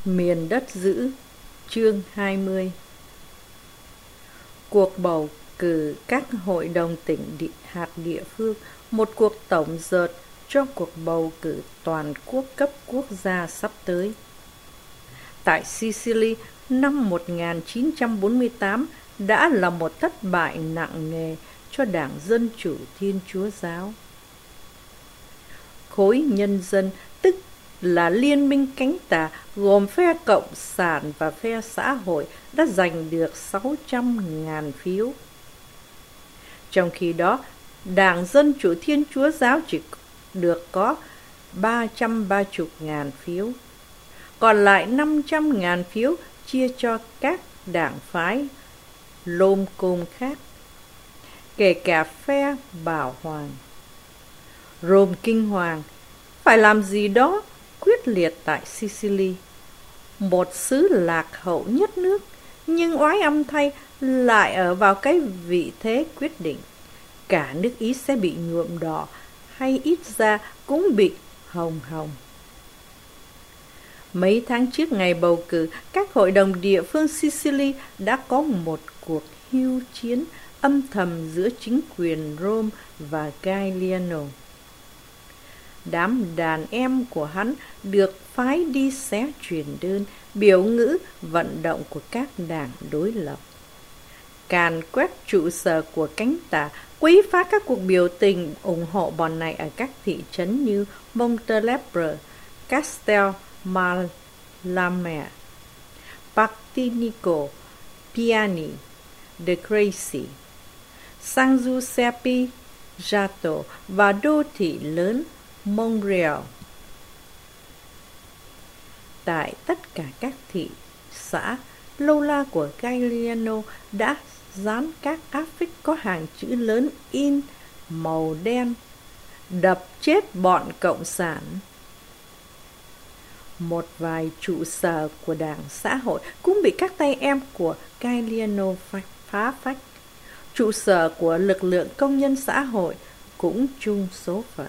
Miền đất giữ, chương 20. Cuộc bầu cử các hội đồng tỉnh hạt địa phương, một cuộc tổng dợt cho cuộc bầu cử toàn quốc cấp quốc gia sắp tới. Tại Sicily, năm 1948 đã là một thất bại nặng nề cho Đảng Dân Chủ Thiên Chúa Giáo. Khối nhân dân, tức là liên minh cánh tả gồm phe Cộng sản và phe xã hội, đã giành được 600.000 phiếu. Trong khi đó, Đảng Dân Chủ Thiên Chúa Giáo chỉ được có 330.000 phiếu. Còn lại 500.000 phiếu chia cho các đảng phái lôm côm khác, kể cả phe Bảo Hoàng. Rome Kinh Hoàng phải làm gì đó quyết liệt tại Sicily, một xứ lạc hậu nhất nước, nhưng oái âm thay lại ở vào cái vị thế quyết định. Cả nước Ý sẽ bị nhuộm đỏ, hay ít ra cũng bị hồng hồng. Mấy tháng trước ngày bầu cử, các hội đồng địa phương Sicily đã có một cuộc hưu chiến âm thầm giữa chính quyền Rome và Galliano. Đám đàn em của hắn được phái đi xé truyền đơn, biểu ngữ, vận động của các đảng đối lập, càn quét trụ sở của cánh tả, quấy phá các cuộc biểu tình ủng hộ bọn này ở các thị trấn như Montelebre, Castelmalamea, Partinico, Piani, De Creci, San Giuseppe Jato và đô thị lớn Monreale. Tại tất cả các thị xã, lâu la của Galliano đã dán các áp phích có hàng chữ lớn in màu đen: đập chết bọn Cộng sản. Một vài trụ sở của Đảng Xã hội cũng bị các tay em của Galliano phá phách. Trụ sở của lực lượng công nhân xã hội cũng chung số phận.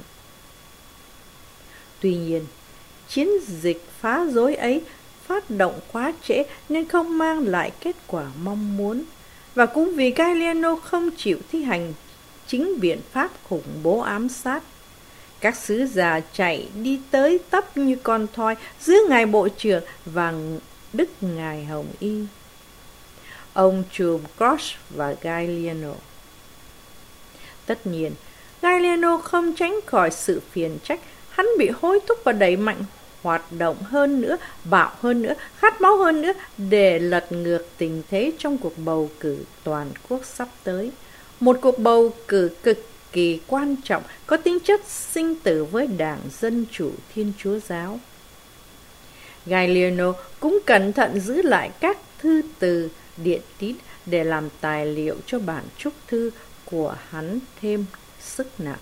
Tuy nhiên, chiến dịch phá rối ấy phát động quá trễ nên không mang lại kết quả mong muốn. Và cũng vì Galliano không chịu thi hành chính biện pháp khủng bố ám sát, các sứ giả chạy đi tới tấp như con thoi giữa ngài bộ trưởng và đức ngài Hồng Y, ông trùm Grosh và Galliano. Tất nhiên, Galliano không tránh khỏi sự phiền trách. Hắn bị hối thúc và đẩy mạnh hoạt động hơn nữa, bạo hơn nữa, khát máu hơn nữa để lật ngược tình thế trong cuộc bầu cử toàn quốc sắp tới. Một cuộc bầu cử cực kỳ quan trọng, có tính chất sinh tử với Đảng Dân Chủ Thiên Chúa Giáo. Galliano cũng cẩn thận giữ lại các thư từ điện tín để làm tài liệu cho bản chúc thư của hắn thêm sức nặng.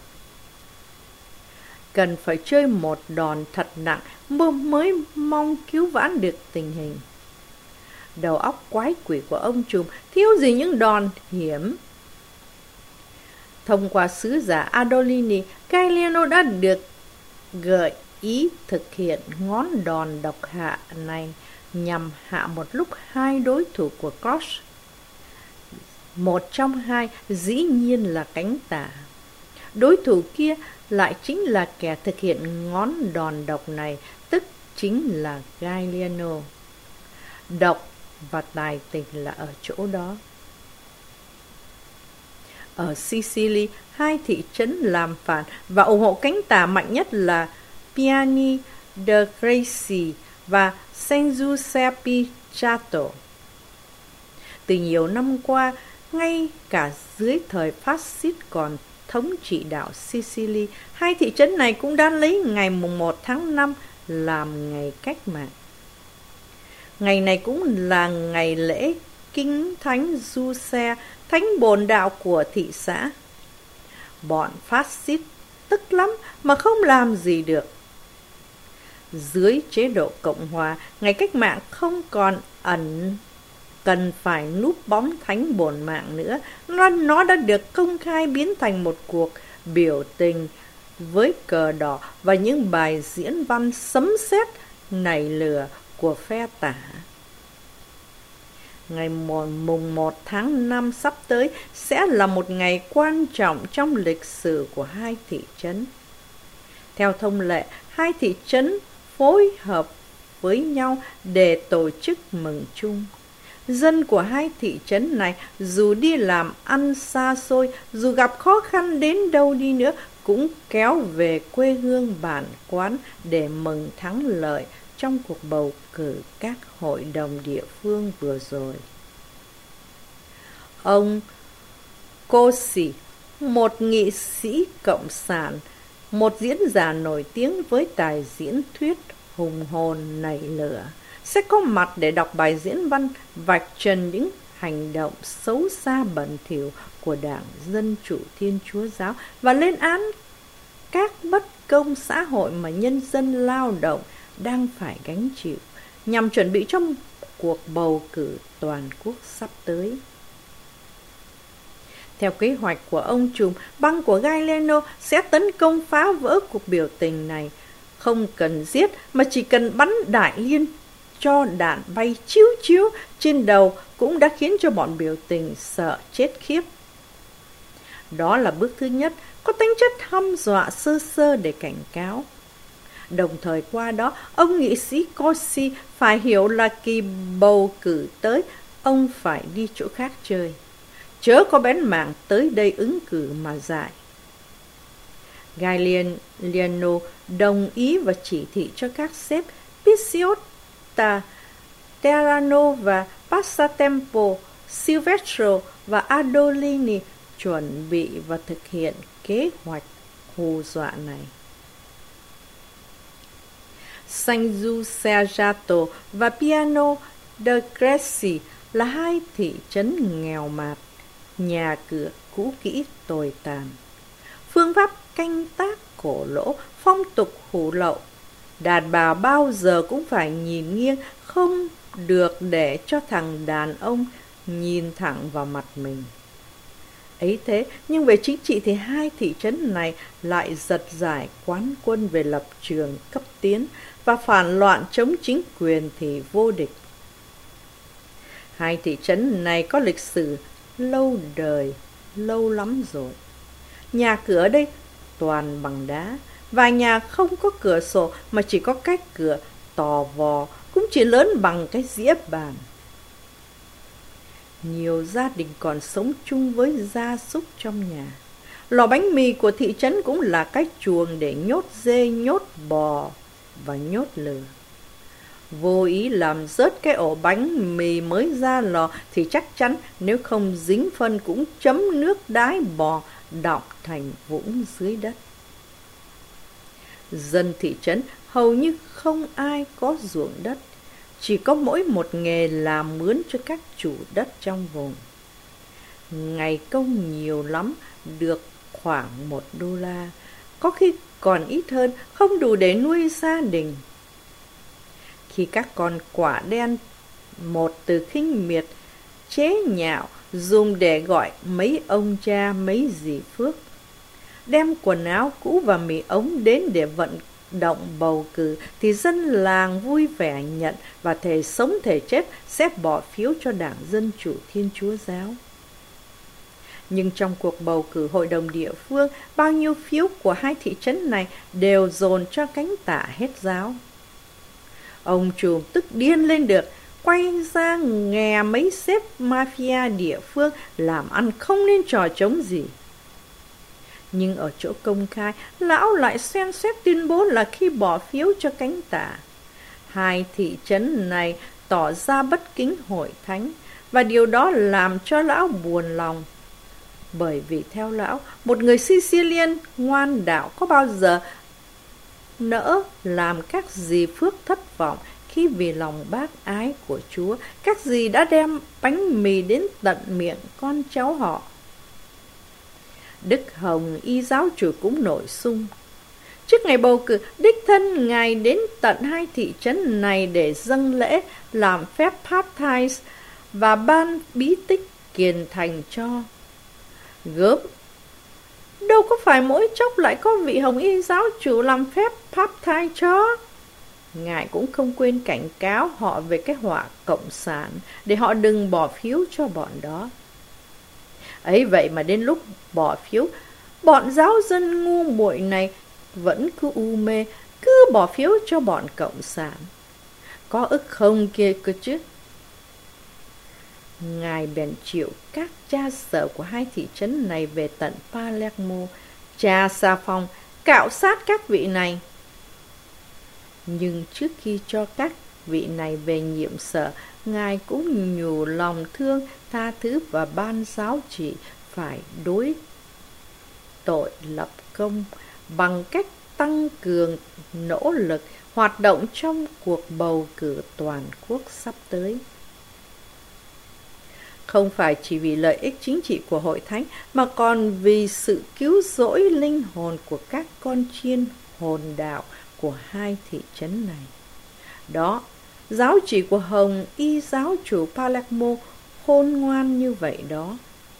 Cần phải chơi một đòn thật nặng mới mong cứu vãn được tình hình. Đầu óc quái quỷ của ông trùm thiếu gì những đòn hiểm. Thông qua sứ giả Adolini, Galliano đã được gợi ý thực hiện ngón đòn độc hạ này nhằm hạ một lúc hai đối thủ của Grosh. Một trong hai dĩ nhiên là cánh tả. Đối thủ kia lại chính là kẻ thực hiện ngón đòn độc này, tức chính là Galliano. Độc và tài tình là ở chỗ đó. Ở Sicily, hai thị trấn làm phản và ủng hộ cánh tả mạnh nhất là Piani, De Creci và San Giuseppe Jato. Từ nhiều năm qua, ngay cả dưới thời phát xít còn thống trị đảo Sicily, hai thị trấn này cũng đã lấy ngày 1 tháng 5 làm ngày cách mạng. Ngày này cũng là ngày lễ kính thánh Giuse, thánh bổn đạo của thị xã. Bọn phát xít tức lắm mà không làm gì được. Dưới chế độ Cộng hòa, ngày cách mạng không còn cần phải núp bóng thánh bổn mạng nữa. Nó đã được công khai biến thành một cuộc biểu tình với cờ đỏ và những bài diễn văn sấm sét nảy lửa của phe tả. Ngày mùng 1 tháng 5 sắp tới sẽ là một ngày quan trọng trong lịch sử của hai thị trấn. Theo thông lệ, hai thị trấn phối hợp với nhau để tổ chức mừng chung. Dân của hai thị trấn này dù đi làm ăn xa xôi, dù gặp khó khăn đến đâu đi nữa, cũng kéo về quê hương bản quán để mừng thắng lợi trong cuộc bầu cử các hội đồng địa phương vừa rồi. Ông Koshi, một nghị sĩ cộng sản, một diễn giả nổi tiếng với tài diễn thuyết hùng hồn nảy lửa, sẽ có mặt để đọc bài diễn văn vạch trần những hành động xấu xa bẩn thỉu của Đảng Dân Chủ Thiên Chúa Giáo và lên án các bất công xã hội mà nhân dân lao động đang phải gánh chịu, nhằm chuẩn bị cho cuộc bầu cử toàn quốc sắp tới. Theo kế hoạch của ông trùm, băng của Galeno sẽ tấn công phá vỡ cuộc biểu tình này. Không cần giết mà chỉ cần bắn đại liên cho đạn bay chiếu chiếu trên đầu cũng đã khiến cho bọn biểu tình sợ chết khiếp. Đó là bước thứ nhất, có tính chất hăm dọa sơ sơ để cảnh cáo. Đồng thời qua đó, ông nghị sĩ Koshi phải hiểu là kỳ bầu cử tới, ông phải đi chỗ khác chơi. Chớ có bén mảng tới đây ứng cử mà dại. Galeno đồng ý và chỉ thị cho các sếp Picciota, Terrano và Passatempo, Silvestro và Adolini chuẩn bị và thực hiện kế hoạch hù dọa này. San Giuseppe và Piano de Greci là hai thị trấn nghèo mạt, nhà cửa cũ kỹ tồi tàn, phương pháp canh tác cổ lỗ, phong tục hủ lậu. Đàn bà bao giờ cũng phải nhìn nghiêng, không được để cho thằng đàn ông nhìn thẳng vào mặt mình. Ấy thế, nhưng về chính trị thì hai thị trấn này lại giật giải quán quân về lập trường cấp tiến và phản loạn chống chính quyền thì vô địch. Hai thị trấn này có lịch sử lâu đời, lâu lắm rồi. Nhà cửa ở đây toàn bằng đá, vài nhà không có cửa sổ mà chỉ có cách cửa tò vò, cũng chỉ lớn bằng cái dĩa bàn. Nhiều gia đình còn sống chung với gia súc trong nhà. Lò bánh mì của thị trấn cũng là cái chuồng để nhốt dê, nhốt bò và nhốt lừa. Vô ý làm rớt cái ổ bánh mì mới ra lò thì chắc chắn nếu không dính phân cũng chấm nước đái bò đọng thành vũng dưới đất. Dân thị trấn hầu như không ai có ruộng đất, chỉ có mỗi một nghề làm mướn cho các chủ đất trong vùng. Ngày công nhiều lắm, được khoảng $1, có khi còn ít hơn, không đủ để nuôi gia đình. Khi các con quả đen, một từ khinh miệt, chế nhạo, dùng để gọi mấy ông cha mấy dì Phước, đem quần áo cũ và mì ống đến để vận động bầu cử, thì dân làng vui vẻ nhận và thề sống thề chết sẽ bỏ phiếu cho Đảng Dân Chủ Thiên Chúa Giáo. Nhưng trong cuộc bầu cử hội đồng địa phương, bao nhiêu phiếu của hai thị trấn này đều dồn cho cánh tả hết giáo. Ông trùm tức điên lên được, quay ra nghe mấy sếp mafia địa phương làm ăn không nên trò trống gì. Nhưng ở chỗ công khai, lão lại xem xét tuyên bố là khi bỏ phiếu cho cánh tả, hai thị trấn này tỏ ra bất kính hội thánh, và điều đó làm cho lão buồn lòng. Bởi vì theo lão, một người Sicilian ngoan đạo có bao giờ nỡ làm các dì Phước thất vọng khi vì lòng bác ái của Chúa, các dì đã đem bánh mì đến tận miệng con cháu họ. Đức Hồng y giáo chủ cũng nổi sung. Trước ngày bầu cử, đích thân Ngài đến tận hai thị trấn này để dâng lễ, làm phép baptize và ban bí tích kiền thành cho. Gớm, đâu có phải mỗi chốc lại có vị Hồng y giáo chủ làm phép baptize cho. Ngài cũng không quên cảnh cáo họ về cái họa cộng sản để họ đừng bỏ phiếu cho bọn đó. Ấy vậy mà đến lúc bỏ phiếu, bọn giáo dân ngu muội này vẫn cứ u mê, cứ bỏ phiếu cho bọn cộng sản. Có ức không kia cơ chứ. Ngài bèn triệu các cha sở của hai thị trấn này về tận Palermo, tra xà phòng, cạo sát các vị này. Nhưng trước khi cho các vị này về nhiệm sở, Ngài cũng nhủ lòng thương, tha thứ và ban giáo chỉ phải đối tội lập công bằng cách tăng cường nỗ lực hoạt động trong cuộc bầu cử toàn quốc sắp tới. Không phải chỉ vì lợi ích chính trị của hội thánh, mà còn vì sự cứu rỗi linh hồn của các con chiên hồn đạo của hai thị trấn này. Đó, giáo chỉ của Hồng Y giáo chủ Palermo khôn ngoan như vậy đó.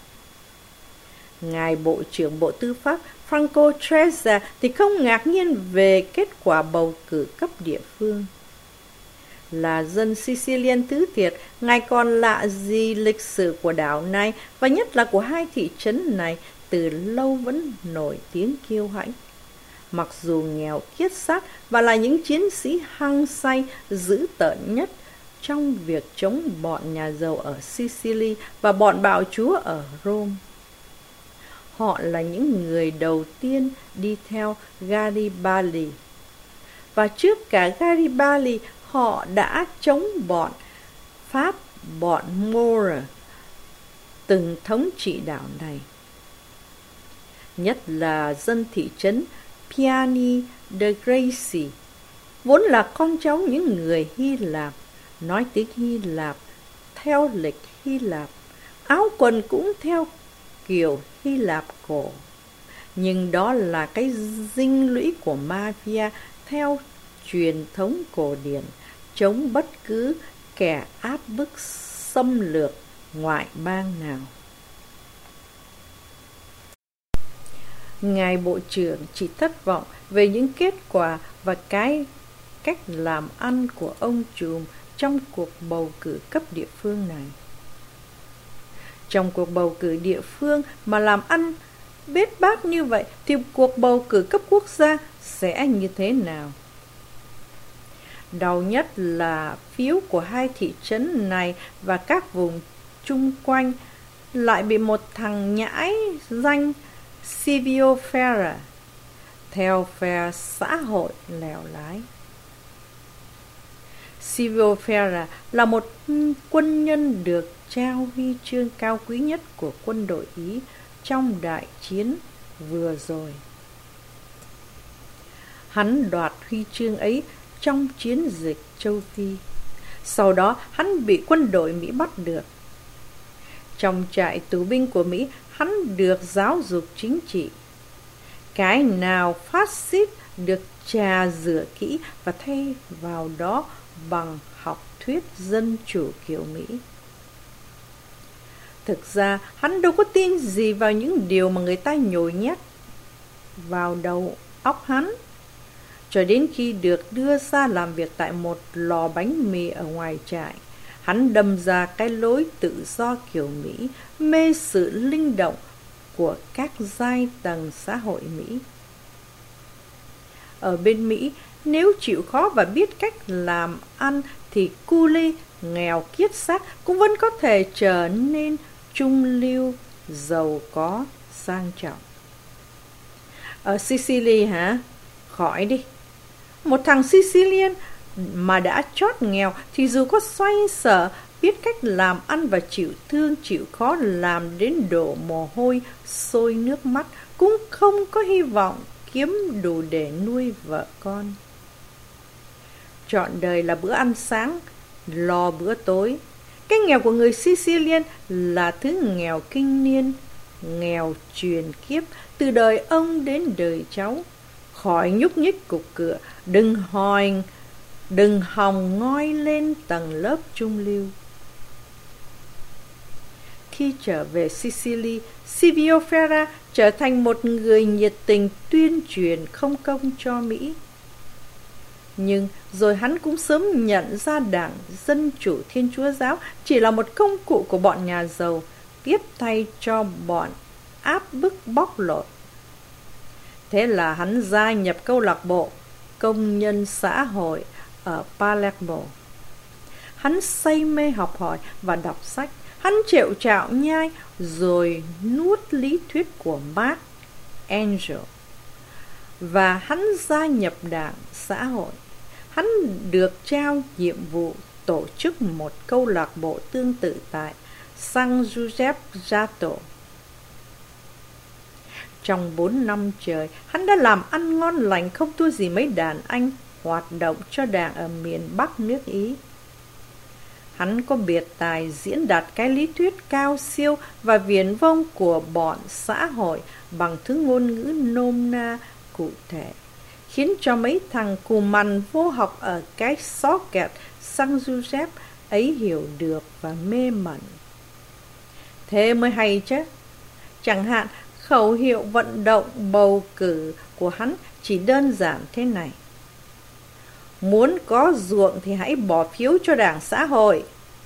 Ngài Bộ trưởng Bộ Tư pháp Franco Trezza thì không ngạc nhiên về kết quả bầu cử cấp địa phương. Là dân Sicilian thứ thiệt, Ngài còn lạ gì lịch sử của đảo này, và nhất là của hai thị trấn này, từ lâu vẫn nổi tiếng kiêu hãnh. Mặc dù nghèo kiết xác và là những chiến sĩ hăng say dữ tợn nhất trong việc chống bọn nhà giàu ở Sicily và bọn bạo chúa ở Rome. Họ là những người đầu tiên đi theo Garibaldi. Và trước cả Garibaldi, họ đã chống bọn Pháp, bọn Moore từng thống trị đảo này. Nhất là dân thị trấn Piani de Greci, vốn là con cháu những người Hy Lạp, nói tiếng Hy Lạp, theo lịch Hy Lạp, áo quần cũng theo kiểu Hy Lạp cổ. Nhưng đó là cái dinh lũy của mafia theo truyền thống cổ điển, chống bất cứ kẻ áp bức xâm lược ngoại bang nào. Ngài Bộ trưởng chỉ thất vọng về những kết quả và cái cách làm ăn của ông trùm trong cuộc bầu cử cấp địa phương này. Trong cuộc bầu cử địa phương mà làm ăn bết bát như vậy thì cuộc bầu cử cấp quốc gia sẽ như thế nào? Đau nhất là phiếu của hai thị trấn này và các vùng chung quanh lại bị một thằng nhãi danh Silvio Ferra theo phe xã hội lèo lái. Silvio Ferra là một quân nhân được trao huy chương cao quý nhất của quân đội Ý trong đại chiến vừa rồi. Hắn đoạt huy chương ấy trong chiến dịch châu Phi. Sau đó hắn bị quân đội Mỹ bắt được. Trong trại tù binh của Mỹ, hắn được giáo dục chính trị. Cái nào phát xít được trà rửa kỹ và thay vào đó bằng học thuyết dân chủ kiểu Mỹ. Thực ra, hắn đâu có tin gì vào những điều mà người ta nhồi nhét vào đầu óc hắn. Cho đến khi được đưa ra làm việc tại một lò bánh mì ở ngoài trại, hắn đâm ra cái lối tự do kiểu Mỹ, mê sự linh động của các giai tầng xã hội Mỹ. Ở bên Mỹ, nếu chịu khó và biết cách làm ăn thì cu ly, nghèo kiết xác cũng vẫn có thể trở nên trung lưu, giàu có, sang trọng. Ở Sicily hả? Khỏi đi. Một thằng Sicilian mà đã chót nghèo thì dù có xoay sở, biết cách làm ăn và chịu thương chịu khó làm đến đổ mồ hôi, sôi nước mắt, cũng không có hy vọng kiếm đủ để nuôi vợ con. Trọn đời là bữa ăn sáng, lo bữa tối. Cái nghèo của người Sicilian là thứ nghèo kinh niên, nghèo truyền kiếp từ đời ông đến đời cháu. Khỏi nhúc nhích cục cửa, đừng hòng ngoi lên tầng lớp trung lưu. Khi trở về Sicily, Silvio Ferra trở thành một người nhiệt tình tuyên truyền không công cho Mỹ. Nhưng rồi hắn cũng sớm nhận ra Đảng Dân Chủ Thiên Chúa Giáo chỉ là một công cụ của bọn nhà giàu, tiếp tay cho bọn áp bức bóc lột. Thế là hắn gia nhập câu lạc bộ Công nhân xã hội ở Palermo. Hắn say mê học hỏi và đọc sách. Hắn trệu trạo nhai rồi nuốt lý thuyết của Marx, Engels. Và hắn gia nhập Đảng Xã hội. Hắn được trao nhiệm vụ tổ chức một câu lạc bộ tương tự tại San Giuseppe Jato. Trong 4 năm trời, hắn đã làm ăn ngon lành không thua gì mấy đàn anh hoạt động cho đảng ở miền Bắc nước Ý. Hắn có biệt tài diễn đạt cái lý thuyết cao siêu và viển vông của bọn xã hội bằng thứ ngôn ngữ nôm na cụ thể, khiến cho mấy thằng cù mằn vô học ở cái xó kẹt San Giuseppe ấy hiểu được và mê mẩn. Thế mới hay chứ. Chẳng hạn, khẩu hiệu vận động bầu cử của hắn chỉ đơn giản thế này: muốn có ruộng thì hãy bỏ phiếu cho Đảng Xã hội.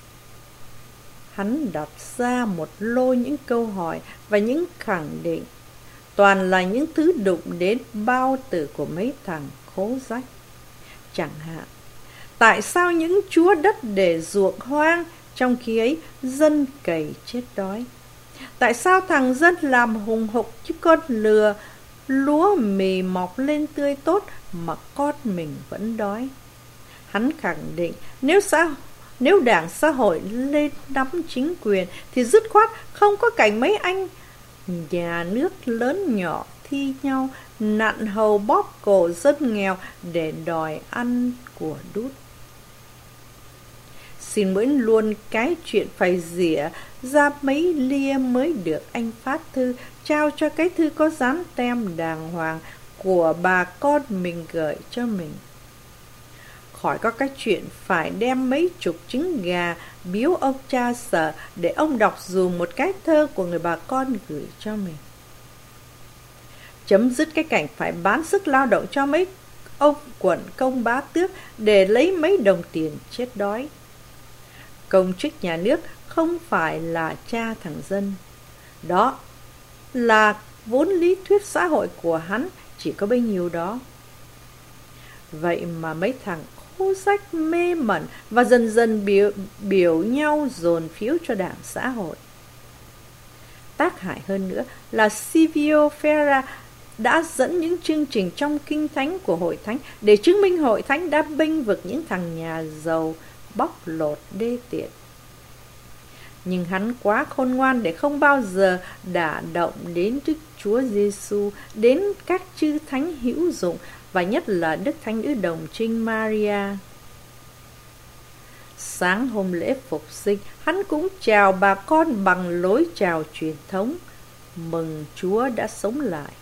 Hắn đặt ra một lô những câu hỏi và những khẳng định, toàn là những thứ đụng đến bao tử của mấy thằng khố rách. Chẳng hạn, tại sao những chúa đất để ruộng hoang, trong khi ấy dân cày chết đói? Tại sao thằng dân làm hùng hục chứ con lừa, lúa mì mọc lên tươi tốt mà con mình vẫn đói? Hắn khẳng định nếu Đảng Xã hội lên nắm chính quyền thì dứt khoát không có cảnh mấy anh nhà nước lớn nhỏ thi nhau nặn hầu bóp cổ dân nghèo để đòi ăn của đút. Xin miễn luôn cái chuyện phải rỉa ra mấy lia mới được anh phát thư trao cho cái thư có dán tem đàng hoàng của bà con mình gửi cho mình. Khỏi có cái chuyện phải đem mấy chục trứng gà biếu ông cha Sở để ông đọc dù một cái thơ của người bà con gửi cho mình. Chấm dứt cái cảnh phải bán sức lao động cho mấy ông quận công bá tước để lấy mấy đồng tiền chết đói. Công chức nhà nước không phải là cha thằng dân. Đó là vốn lý thuyết xã hội của hắn chỉ có bấy nhiêu đó. Vậy mà mấy thằng khố rách mê mẩn và dần dần biểu nhau dồn phiếu cho Đảng Xã hội. Tác hại hơn nữa là Silvio Ferra đã dẫn những chương trình trong kinh thánh của hội thánh để chứng minh hội thánh đã bênh vực những thằng nhà giàu bóc lột đê tiện. Nhưng hắn quá khôn ngoan để không bao giờ đả động đến Đức Chúa Giêsu, đến các chư thánh hữu dụng và nhất là Đức Thánh Nữ Đồng Trinh Maria. Sáng hôm lễ phục sinh, hắn cũng chào bà con bằng lối chào truyền thống: mừng Chúa đã sống lại.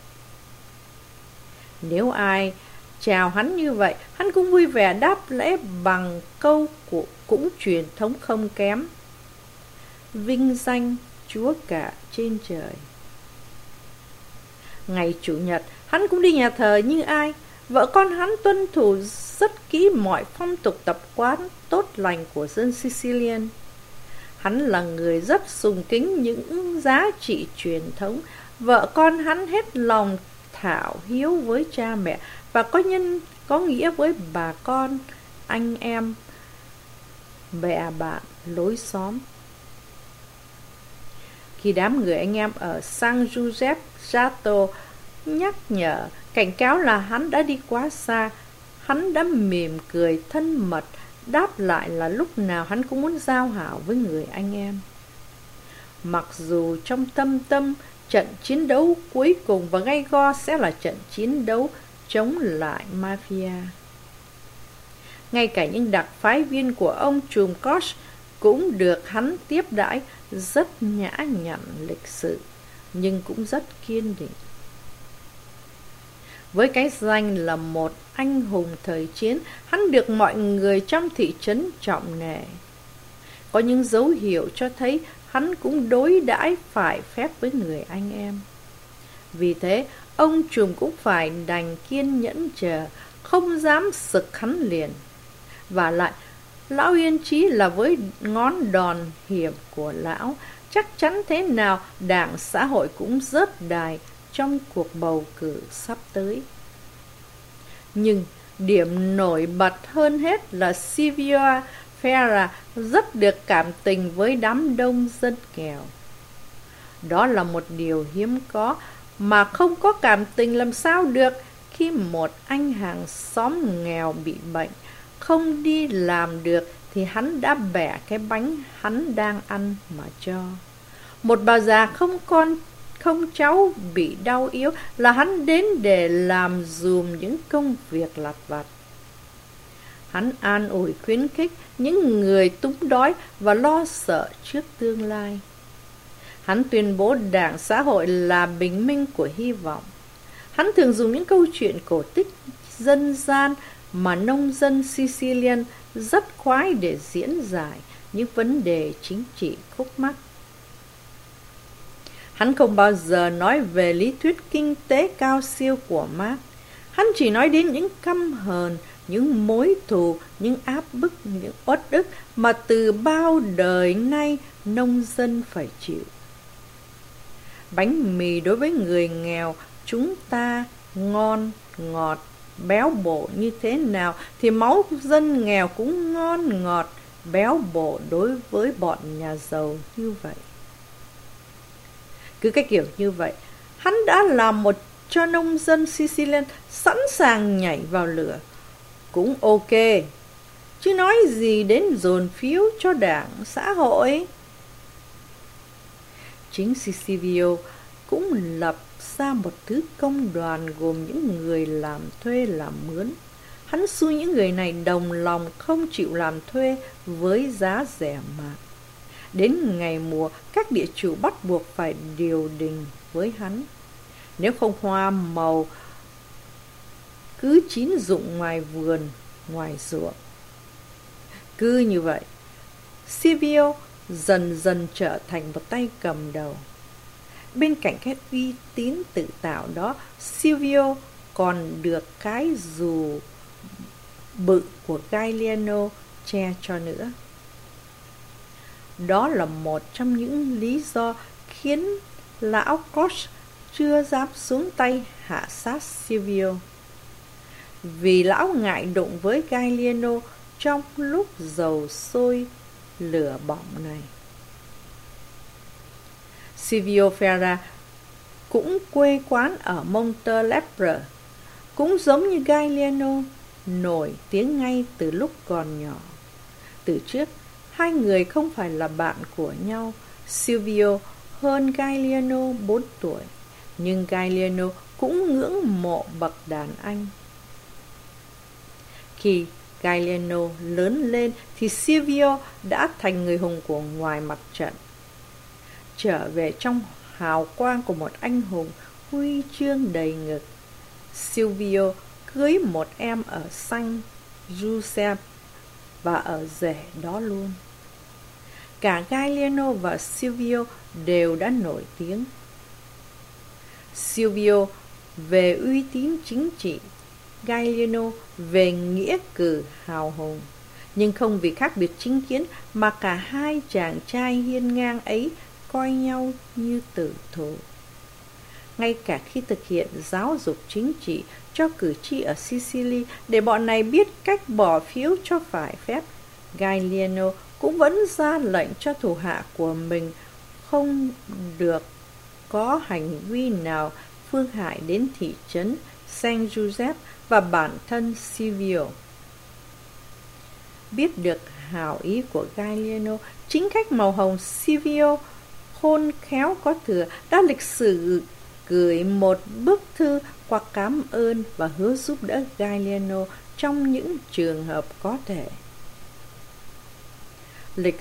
Nếu ai chào hắn như vậy, hắn cũng vui vẻ đáp lễ bằng câu cũng truyền thống không kém: vinh danh Chúa cả trên trời. Ngày Chủ nhật, hắn cũng đi nhà thờ như ai. Vợ con hắn tuân thủ rất kỹ mọi phong tục tập quán tốt lành của dân Sicilian. Hắn là người rất sùng kính những giá trị truyền thống. Vợ con hắn hết lòng thảo hiếu với cha mẹ và có nghĩa với bà con, anh em, bè bạn, lối xóm. Khi đám người anh em ở San Giuseppe Jato nhắc nhở, cảnh cáo là hắn đã đi quá xa, hắn đã mỉm cười thân mật, đáp lại là lúc nào hắn cũng muốn giao hảo với người anh em. Mặc dù trong thâm tâm, trận chiến đấu cuối cùng và gay go sẽ là trận chiến đấu chống lại mafia. Ngay cả những đặc phái viên của ông trùm Koch cũng được hắn tiếp đãi rất nhã nhặn lịch sự, nhưng cũng rất kiên định. Với cái danh là một anh hùng thời chiến, hắn được mọi người trong thị trấn trọng nể. Có những dấu hiệu cho thấy hắn cũng đối đãi phải phép với người anh em. Vì thế, ông trùm cũng phải đành kiên nhẫn chờ, không dám sực hắn liền. Vả lại, lão Yên Chí là với ngón đòn hiểm của lão, chắc chắn thế nào Đảng Xã hội cũng rớt đài trong cuộc bầu cử sắp tới. Nhưng điểm nổi bật hơn hết là Silvio Ferreira rất được cảm tình với đám đông dân nghèo. Đó là một điều hiếm có, mà không có cảm tình làm sao được khi một anh hàng xóm nghèo bị bệnh, không đi làm được thì hắn đã bẻ cái bánh hắn đang ăn mà cho. Một bà già không con không cháu bị đau yếu là hắn đến để làm dùm những công việc lặt vặt. Hắn an ủi khuyến khích những người túng đói và lo sợ trước tương lai. Hắn tuyên bố Đảng Xã hội là bình minh của hy vọng. Hắn thường dùng những câu chuyện cổ tích dân gian mà nông dân Sicilian rất khoái để diễn giải những vấn đề chính trị khúc mắc. Hắn không bao giờ nói về lý thuyết kinh tế cao siêu của Marx. Hắn chỉ nói đến những căm hờn, những mối thù, những áp bức, những uất ức mà từ bao đời nay nông dân phải chịu. Bánh mì đối với người nghèo chúng ta ngon, ngọt, béo bổ như thế nào thì máu dân nghèo cũng ngon, ngọt, béo bổ đối với bọn nhà giàu như vậy. Cứ cái kiểu như vậy, hắn đã làm một cho nông dân Sicilian sẵn sàng nhảy vào lửa. Cũng ok, chứ nói gì đến dồn phiếu cho Đảng Xã hội. Chính Silvio cũng lập ra một thứ công đoàn gồm những người làm thuê làm mướn. Hắn xui những người này đồng lòng không chịu làm thuê với giá rẻ mạt. Đến ngày mùa, các địa chủ bắt buộc phải điều đình với hắn. Nếu không hoa màu cứ chín rụng ngoài vườn, ngoài ruộng. Cứ như vậy, Silvio dần dần trở thành một tay cầm đầu. Bên cạnh cái uy tín tự tạo đó, Silvio còn được cái dù bự của Galliano che cho nữa. Đó là một trong những lý do khiến lão Koch chưa dám xuống tay hạ sát Silvio. Vì lão ngại đụng với Galliano trong lúc dầu sôi lửa bỏng này. Silvio Ferreira cũng quê quán ở Montelepre, cũng giống như Galliano, nổi tiếng ngay từ lúc còn nhỏ. Từ trước, hai người không phải là bạn của nhau. Silvio hơn Galliano 4 tuổi, nhưng Galliano cũng ngưỡng mộ bậc đàn anh. Khi Galliano lớn lên thì Silvio đã thành người hùng của ngoài mặt trận. Trở về trong hào quang của một anh hùng, huy chương đầy ngực, Silvio cưới một em ở San Giuseppe và ở rể đó luôn. Cả Galliano và Silvio đều đã nổi tiếng. Silvio về uy tín chính trị, Galliano về nghĩa cử hào hùng. Nhưng không vì khác biệt chính kiến mà cả hai chàng trai hiên ngang ấy coi nhau như tử thù. Ngay cả khi thực hiện giáo dục chính trị cho cử tri ở Sicily để bọn này biết cách bỏ phiếu cho phải phép, Galliano cũng vẫn ra lệnh cho thủ hạ của mình không được có hành vi nào phương hại đến thị trấn San Giuseppe và bản thân Silvio. Biết được hảo ý của Galliano, chính khách màu hồng Silvio khôn khéo có thừa đã lịch sử gửi một bức thư qua cảm ơn và hứa giúp đỡ Galliano trong những trường hợp có thể. Lịch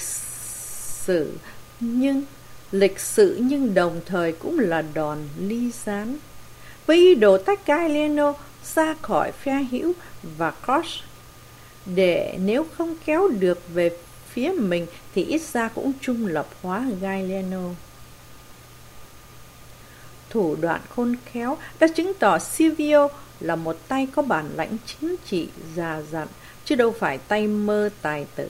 sự nhưng đồng thời cũng là đòn ly gián. Với ý đồ tách Galliano ra khỏi phe hữu và Koch, để nếu không kéo được về phía mình thì ít ra cũng trung lập hóa Galliano. Thủ đoạn khôn khéo đã chứng tỏ Silvio là một tay có bản lãnh chính trị già dặn, chứ đâu phải tay mơ tài tử.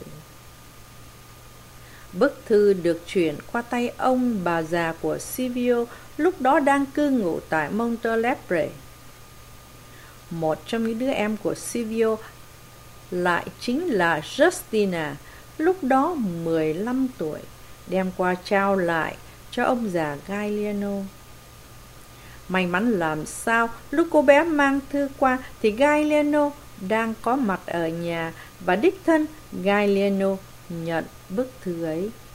Bức thư được chuyển qua tay ông bà già của Silvio, lúc đó đang cư ngụ tại Montelepre. Một trong những đứa em của Silvio lại chính là Justina, lúc đó 15 tuổi, đem qua trao lại cho ông già Gagliano. May mắn làm sao, lúc cô bé mang thư qua thì Gagliano đang có mặt ở nhà, và đích thân Gagliano nhận bức thư ấy.